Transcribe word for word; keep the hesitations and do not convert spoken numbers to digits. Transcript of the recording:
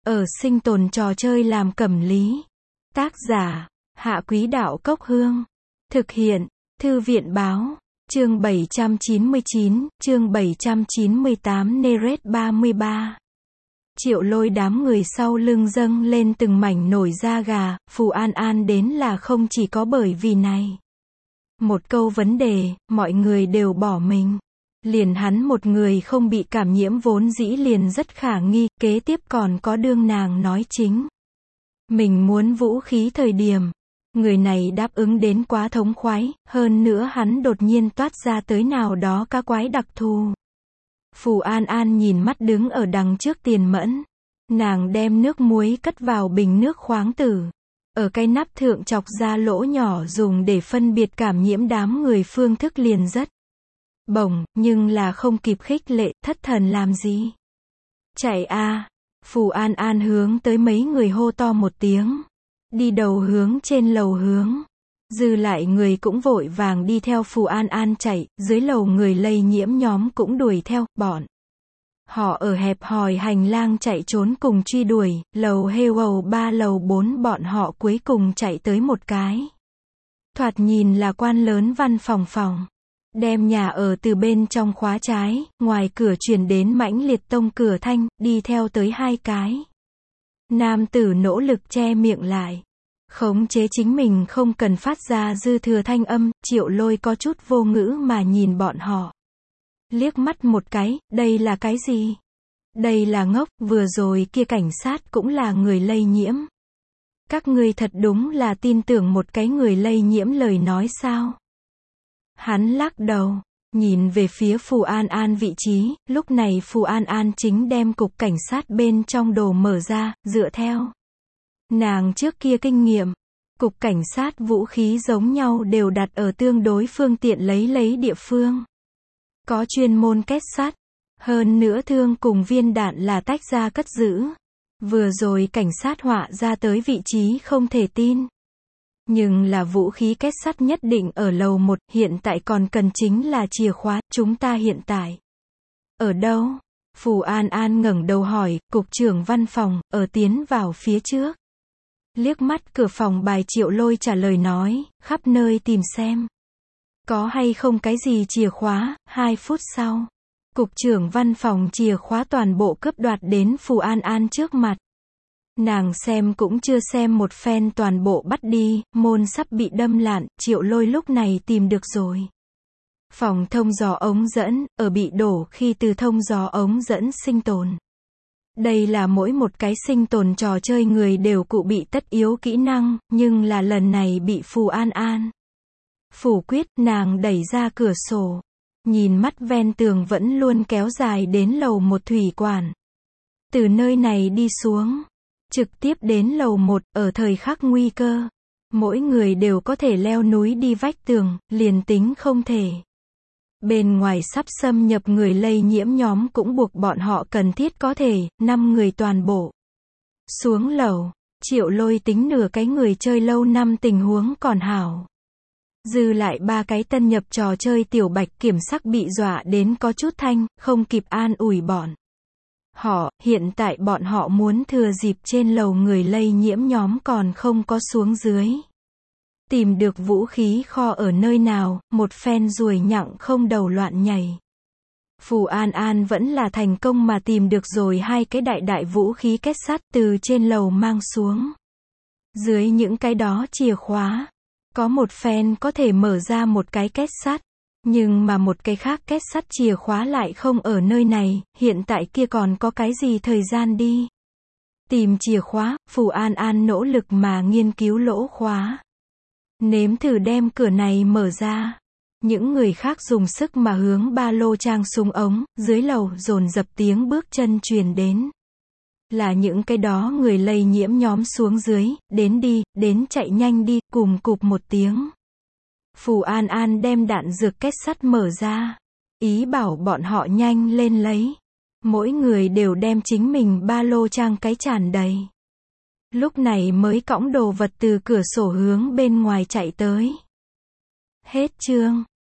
ở sinh tồn trò chơi làm cẩm lý. Tác giả, Hạ Quý Đạo Cốc Hương. Thực hiện, Thư viện Báo. Chương bảy trăm chín mươi chín, chương bảy trăm chín mươi tám Neret ba mươi ba. Triệu Lôi đám người sau lưng dâng lên từng mảnh nổi da gà, Phù An An đến là không chỉ có bởi vì này. Một câu vấn đề, mọi người đều bỏ mình. Liền hắn một người không bị cảm nhiễm vốn dĩ liền rất khả nghi, kế tiếp còn có đương nàng nói chính. Mình muốn vũ khí thời điểm. Người này đáp ứng đến quá thống khoái, hơn nữa hắn đột nhiên toát ra tới nào đó các quái đặc thù. Phù An An nhìn mắt đứng ở đằng trước Tiền Mẫn. Nàng đem nước muối cất vào bình nước khoáng tử. Ở cái nắp thượng chọc ra lỗ nhỏ dùng để phân biệt cảm nhiễm đám người phương thức liền rất bổng, nhưng là không kịp khích lệ, thất thần làm gì. Chạy a! Phù An An hướng tới mấy người hô to một tiếng. Đi đầu hướng trên lầu hướng. Dư lại người cũng vội vàng đi theo Phù An An chạy, dưới lầu người lây nhiễm nhóm cũng đuổi theo, bọn. Họ ở hẹp hòi hành lang chạy trốn cùng truy đuổi, lầu hêu ba lầu bốn bọn họ cuối cùng chạy tới một cái. Thoạt nhìn là quan lớn văn phòng phòng. Đem nhà ở từ bên trong khóa trái, ngoài cửa truyền đến mãnh liệt tông cửa thanh, đi theo tới hai cái. Nam tử nỗ lực che miệng lại. Khống chế chính mình không cần phát ra dư thừa thanh âm, Triệu Lôi có chút vô ngữ mà nhìn bọn họ. Liếc mắt một cái, đây là cái gì? Đây là ngốc, vừa rồi kia cảnh sát cũng là người lây nhiễm. Các ngươi thật đúng là tin tưởng một cái người lây nhiễm lời nói sao? Hắn lắc đầu, nhìn về phía Phù An An vị trí, lúc này Phù An An chính đem cục cảnh sát bên trong đồ mở ra, dựa theo nàng trước kia kinh nghiệm, cục cảnh sát vũ khí giống nhau đều đặt ở tương đối phương tiện lấy lấy địa phương. Có chuyên môn kết sắt, hơn nữa thương cùng viên đạn là tách ra cất giữ. Vừa rồi cảnh sát họa ra tới vị trí không thể tin. Nhưng là vũ khí kết sắt nhất định ở lầu một, hiện tại còn cần chính là chìa khóa, chúng ta hiện tại ở đâu? Phù An An ngẩng đầu hỏi, cục trưởng văn phòng, ở tiến vào phía trước. Liếc mắt cửa phòng bài Triệu Lôi trả lời nói, khắp nơi tìm xem. Có hay không cái gì chìa khóa, hai phút sau. Cục trưởng văn phòng chìa khóa toàn bộ cướp đoạt đến Phù An An trước mặt. Nàng xem cũng chưa xem một phen toàn bộ bắt đi, môn sắp bị đâm lạn, Triệu Lôi lúc này tìm được rồi. Phòng thông gió ống dẫn, ở bị đổ khi từ thông gió ống dẫn sinh tồn. Đây là mỗi một cái sinh tồn trò chơi người đều cụ bị tất yếu kỹ năng, nhưng là lần này bị Phù An An phủ quyết, nàng đẩy ra cửa sổ. Nhìn mắt ven tường vẫn luôn kéo dài đến lầu một thủy quản. Từ nơi này đi xuống. Trực tiếp đến lầu một, ở thời khắc nguy cơ. Mỗi người đều có thể leo núi đi vách tường, liền tính không thể. Bên ngoài sắp xâm nhập người lây nhiễm nhóm cũng buộc bọn họ cần thiết có thể, năm người toàn bộ. Xuống lầu, Triệu Lôi tính nửa cái người chơi lâu năm tình huống còn hảo. Dư lại ba cái tân nhập trò chơi tiểu bạch kiểm sắc bị dọa đến có chút thanh, không kịp an ủi bọn. Họ, hiện tại bọn họ muốn thừa dịp trên lầu người lây nhiễm nhóm còn không có xuống dưới. Tìm được vũ khí kho ở nơi nào, một phen ruồi nhặng không đầu loạn nhảy. Phù An An vẫn là thành công mà tìm được rồi hai cái đại đại vũ khí kết sắt từ trên lầu mang xuống. Dưới những cái đó chìa khóa. Có một phen có thể mở ra một cái kết sắt. Nhưng mà một cái khác kết sắt chìa khóa lại không ở nơi này, hiện tại kia còn có cái gì thời gian đi. Tìm chìa khóa, Phù An An nỗ lực mà nghiên cứu lỗ khóa. Nếm thử đem cửa này mở ra. Những người khác dùng sức mà hướng ba lô trang súng ống, dưới lầu dồn dập tiếng bước chân truyền đến. Là những cái đó người lây nhiễm nhóm xuống dưới, đến đi, đến chạy nhanh đi, cùng cụp một tiếng. Phù An An đem đạn dược kết sắt mở ra. Ý bảo bọn họ nhanh lên lấy. Mỗi người đều đem chính mình ba lô trang cái tràn đầy. Lúc này mới cõng đồ vật từ cửa sổ hướng bên ngoài chạy tới. Hết chương.